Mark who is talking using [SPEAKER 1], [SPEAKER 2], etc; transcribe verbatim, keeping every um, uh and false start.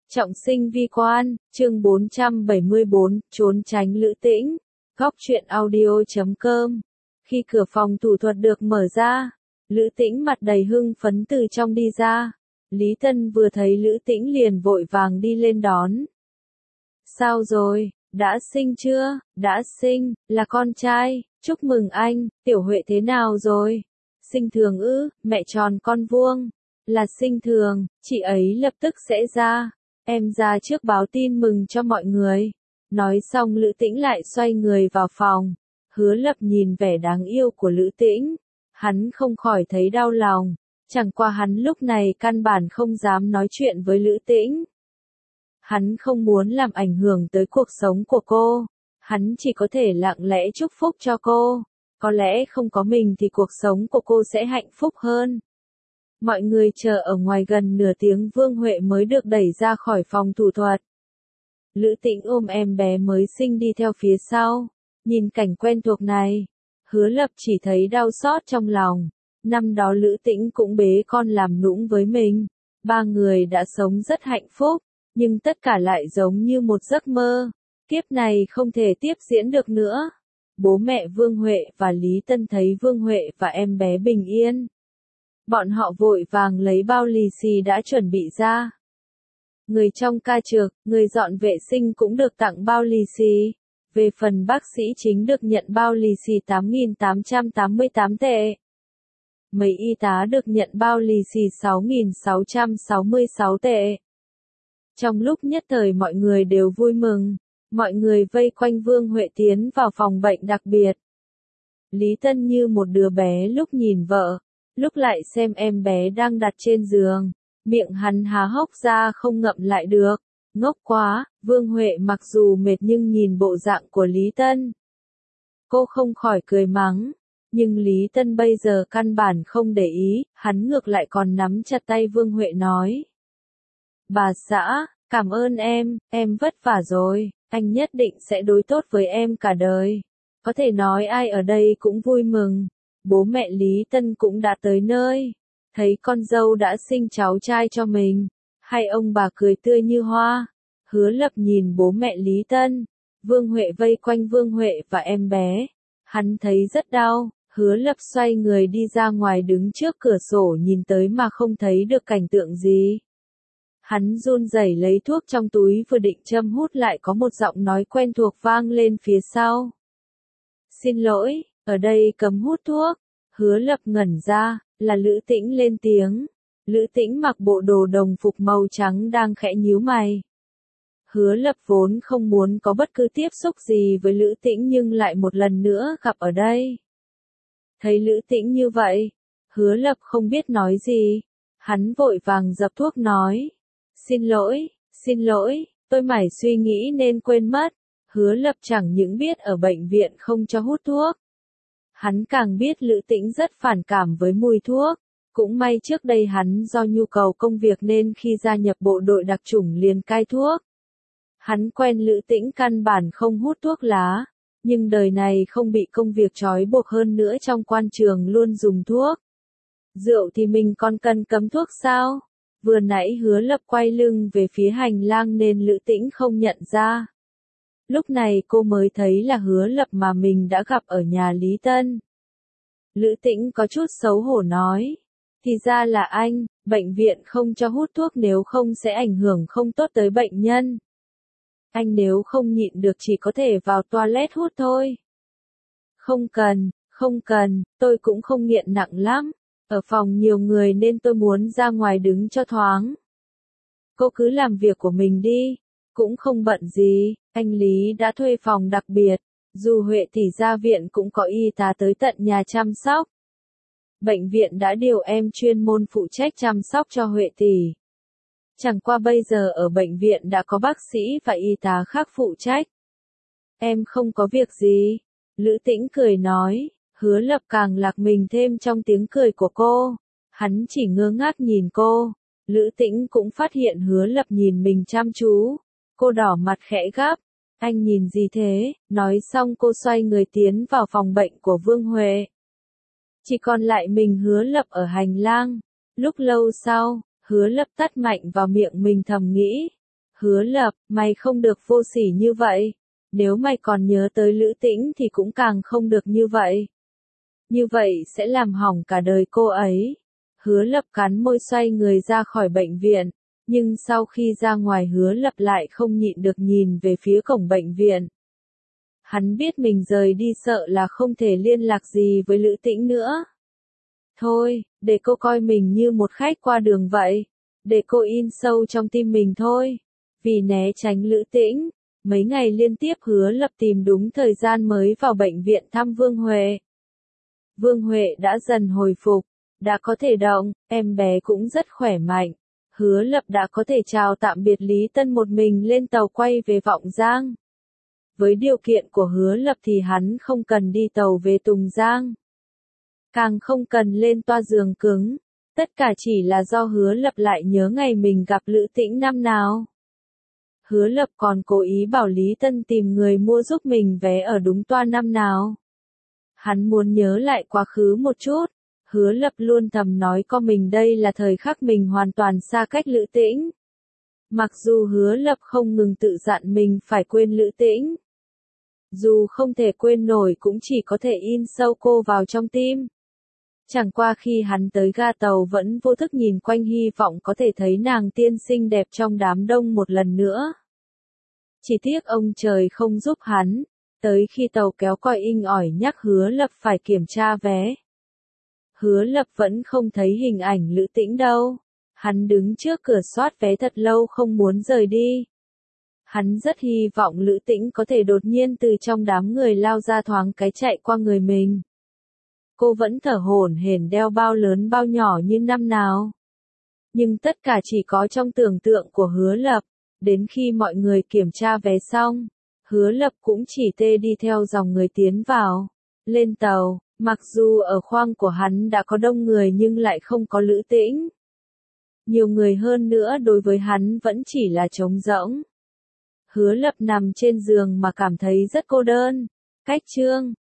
[SPEAKER 1] Trọng sinh vi quan, chương bốn trăm bảy mươi bốn, trốn tránh Lữ Tĩnh. Góc truyện audio chấm com. Khi cửa phòng thủ thuật được mở ra, Lữ Tĩnh mặt đầy hưng phấn từ trong đi ra. Lý Tân vừa thấy Lữ Tĩnh liền vội vàng đi lên đón. Sao rồi, đã sinh chưa? Đã sinh, là con trai, chúc mừng anh, Tiểu Huệ thế nào rồi? Sinh thường ư, mẹ tròn con vuông. Là sinh thường, chị ấy lập tức sẽ ra. Em ra trước báo tin mừng cho mọi người. Nói xong Lữ Tĩnh lại xoay người vào phòng. Hứa Lập nhìn vẻ đáng yêu của Lữ Tĩnh. Hắn không khỏi thấy đau lòng. Chẳng qua hắn lúc này căn bản không dám nói chuyện với Lữ Tĩnh. Hắn không muốn làm ảnh hưởng tới cuộc sống của cô. Hắn chỉ có thể lặng lẽ chúc phúc cho cô. Có lẽ không có mình thì cuộc sống của cô sẽ hạnh phúc hơn. Mọi người chờ ở ngoài gần nửa tiếng Vương Huệ mới được đẩy ra khỏi phòng thủ thuật. Lữ Tĩnh ôm em bé mới sinh đi theo phía sau. Nhìn cảnh quen thuộc này, Hứa Lập chỉ thấy đau xót trong lòng. Năm đó Lữ Tĩnh cũng bế con làm nũng với mình. Ba người đã sống rất hạnh phúc, nhưng tất cả lại giống như một giấc mơ. Kiếp này không thể tiếp diễn được nữa. Bố mẹ Vương Huệ và Lý Tân thấy Vương Huệ và em bé bình yên. Bọn họ vội vàng lấy bao lì xì đã chuẩn bị ra. Người trong ca trực, người dọn vệ sinh cũng được tặng bao lì xì. Về phần bác sĩ chính được nhận bao lì xì tám nghìn tám trăm tám mươi tám tệ. Mấy y tá được nhận bao lì xì sáu nghìn sáu trăm sáu mươi sáu tệ. Trong lúc nhất thời mọi người đều vui mừng, mọi người vây quanh Vương Huệ tiến vào phòng bệnh đặc biệt. Lý Tân như một đứa bé lúc nhìn vợ, lúc lại xem em bé đang đặt trên giường, miệng hắn há hốc ra không ngậm lại được. Ngốc quá, Vương Huệ mặc dù mệt nhưng nhìn bộ dạng của Lý Tân. Cô không khỏi cười mắng, nhưng Lý Tân bây giờ căn bản không để ý, hắn ngược lại còn nắm chặt tay Vương Huệ nói. Bà xã, cảm ơn em, em vất vả rồi, anh nhất định sẽ đối tốt với em cả đời. Có thể nói ai ở đây cũng vui mừng. Bố mẹ Lý Tân cũng đã tới nơi, thấy con dâu đã sinh cháu trai cho mình, hai ông bà cười tươi như hoa. Hứa Lập nhìn bố mẹ Lý Tân, Vương Huệ vây quanh Vương Huệ và em bé, hắn thấy rất đau. Hứa Lập xoay người đi ra ngoài đứng trước cửa sổ nhìn tới mà không thấy được cảnh tượng gì. Hắn run rẩy lấy thuốc trong túi vừa định châm hút lại có một giọng nói quen thuộc vang lên phía sau. Xin lỗi, ở đây cấm hút thuốc. Hứa Lập ngẩn ra, là Lữ Tĩnh lên tiếng. Lữ Tĩnh mặc bộ đồ đồng phục màu trắng đang khẽ nhíu mày. Hứa Lập vốn không muốn có bất cứ tiếp xúc gì với Lữ Tĩnh nhưng lại một lần nữa gặp ở đây. Thấy Lữ Tĩnh như vậy, Hứa Lập không biết nói gì. Hắn vội vàng dập thuốc nói. Xin lỗi, xin lỗi, tôi mải suy nghĩ nên quên mất. Hứa Lập chẳng những biết ở bệnh viện không cho hút thuốc. Hắn càng biết Lữ Tĩnh rất phản cảm với mùi thuốc. Cũng may trước đây hắn do nhu cầu công việc nên khi gia nhập bộ đội đặc chủng liền cai thuốc. Hắn quen Lữ Tĩnh căn bản không hút thuốc lá, nhưng đời này không bị công việc trói buộc hơn nữa trong quan trường luôn dùng thuốc. Rượu thì mình còn cần cấm thuốc sao? Vừa nãy Hứa Lập quay lưng về phía hành lang nên Lữ Tĩnh không nhận ra. Lúc này cô mới thấy là Hứa Lập mà mình đã gặp ở nhà Lý Tân. Lữ Tĩnh có chút xấu hổ nói. Thì ra là anh, bệnh viện không cho hút thuốc nếu không sẽ ảnh hưởng không tốt tới bệnh nhân. Anh nếu không nhịn được chỉ có thể vào toilet hút thôi. Không cần, không cần, tôi cũng không nghiện nặng lắm. Ở phòng nhiều người nên tôi muốn ra ngoài đứng cho thoáng. Cô cứ làm việc của mình đi, cũng không bận gì. Anh Lý đã thuê phòng đặc biệt, dù Huệ tỷ ra viện cũng có y tá tới tận nhà chăm sóc. Bệnh viện đã điều em chuyên môn phụ trách chăm sóc cho Huệ tỷ. Chẳng qua bây giờ ở bệnh viện đã có bác sĩ và y tá khác phụ trách. Em không có việc gì. Lữ Tĩnh cười nói. Hứa Lập càng lạc mình thêm trong tiếng cười của cô. Hắn chỉ ngơ ngác nhìn cô. Lữ Tĩnh cũng phát hiện Hứa Lập nhìn mình chăm chú. Cô đỏ mặt khẽ gấp. Anh nhìn gì thế? Nói xong cô xoay người tiến vào phòng bệnh của Vương Huệ. Chỉ còn lại mình Hứa Lập ở hành lang. Lúc lâu sau, Hứa Lập tắt mạnh vào miệng mình thầm nghĩ. Hứa Lập, mày không được vô sỉ như vậy. Nếu mày còn nhớ tới Lữ Tĩnh thì cũng càng không được như vậy. Như vậy sẽ làm hỏng cả đời cô ấy. Hứa Lập cắn môi xoay người ra khỏi bệnh viện. Nhưng sau khi ra ngoài Hứa Lập lại không nhịn được nhìn về phía cổng bệnh viện. Hắn biết mình rời đi sợ là không thể liên lạc gì với Lữ Tĩnh nữa. Thôi, để cô coi mình như một khách qua đường vậy. Để cô in sâu trong tim mình thôi. Vì né tránh Lữ Tĩnh, mấy ngày liên tiếp Hứa Lập tìm đúng thời gian mới vào bệnh viện thăm Vương Huệ. Vương Huệ đã dần hồi phục, đã có thể động, em bé cũng rất khỏe mạnh. Hứa Lập đã có thể chào tạm biệt Lý Tân một mình lên tàu quay về Vọng Giang. Với điều kiện của Hứa Lập thì hắn không cần đi tàu về Tùng Giang. Càng không cần lên toa giường cứng. Tất cả chỉ là do Hứa Lập lại nhớ ngày mình gặp Lữ Tĩnh năm nào. Hứa Lập còn cố ý bảo Lý Tân tìm người mua giúp mình vé ở đúng toa năm nào. Hắn muốn nhớ lại quá khứ một chút. Hứa Lập luôn thầm nói con mình đây là thời khắc mình hoàn toàn xa cách Lữ Tĩnh. Mặc dù Hứa Lập không ngừng tự dặn mình phải quên Lữ Tĩnh. Dù không thể quên nổi cũng chỉ có thể in sâu cô vào trong tim. Chẳng qua khi hắn tới ga tàu vẫn vô thức nhìn quanh hy vọng có thể thấy nàng tiên xinh đẹp trong đám đông một lần nữa. Chỉ tiếc ông trời không giúp hắn, tới khi tàu kéo coi inh ỏi nhắc Hứa Lập phải kiểm tra vé. Hứa Lập vẫn không thấy hình ảnh Lữ Tĩnh đâu. Hắn đứng trước cửa soát vé thật lâu không muốn rời đi. Hắn rất hy vọng Lữ Tĩnh có thể đột nhiên từ trong đám người lao ra thoáng cái chạy qua người mình. Cô vẫn thở hổn hển đeo bao lớn bao nhỏ như năm nào. Nhưng tất cả chỉ có trong tưởng tượng của Hứa Lập. Đến khi mọi người kiểm tra vé xong, Hứa Lập cũng chỉ tê đi theo dòng người tiến vào. Lên tàu, mặc dù ở khoang của hắn đã có đông người nhưng lại không có Lữ Tĩnh. Nhiều người hơn nữa đối với hắn vẫn chỉ là trống rỗng. Hứa Lập nằm trên giường mà cảm thấy rất cô đơn. Cách chương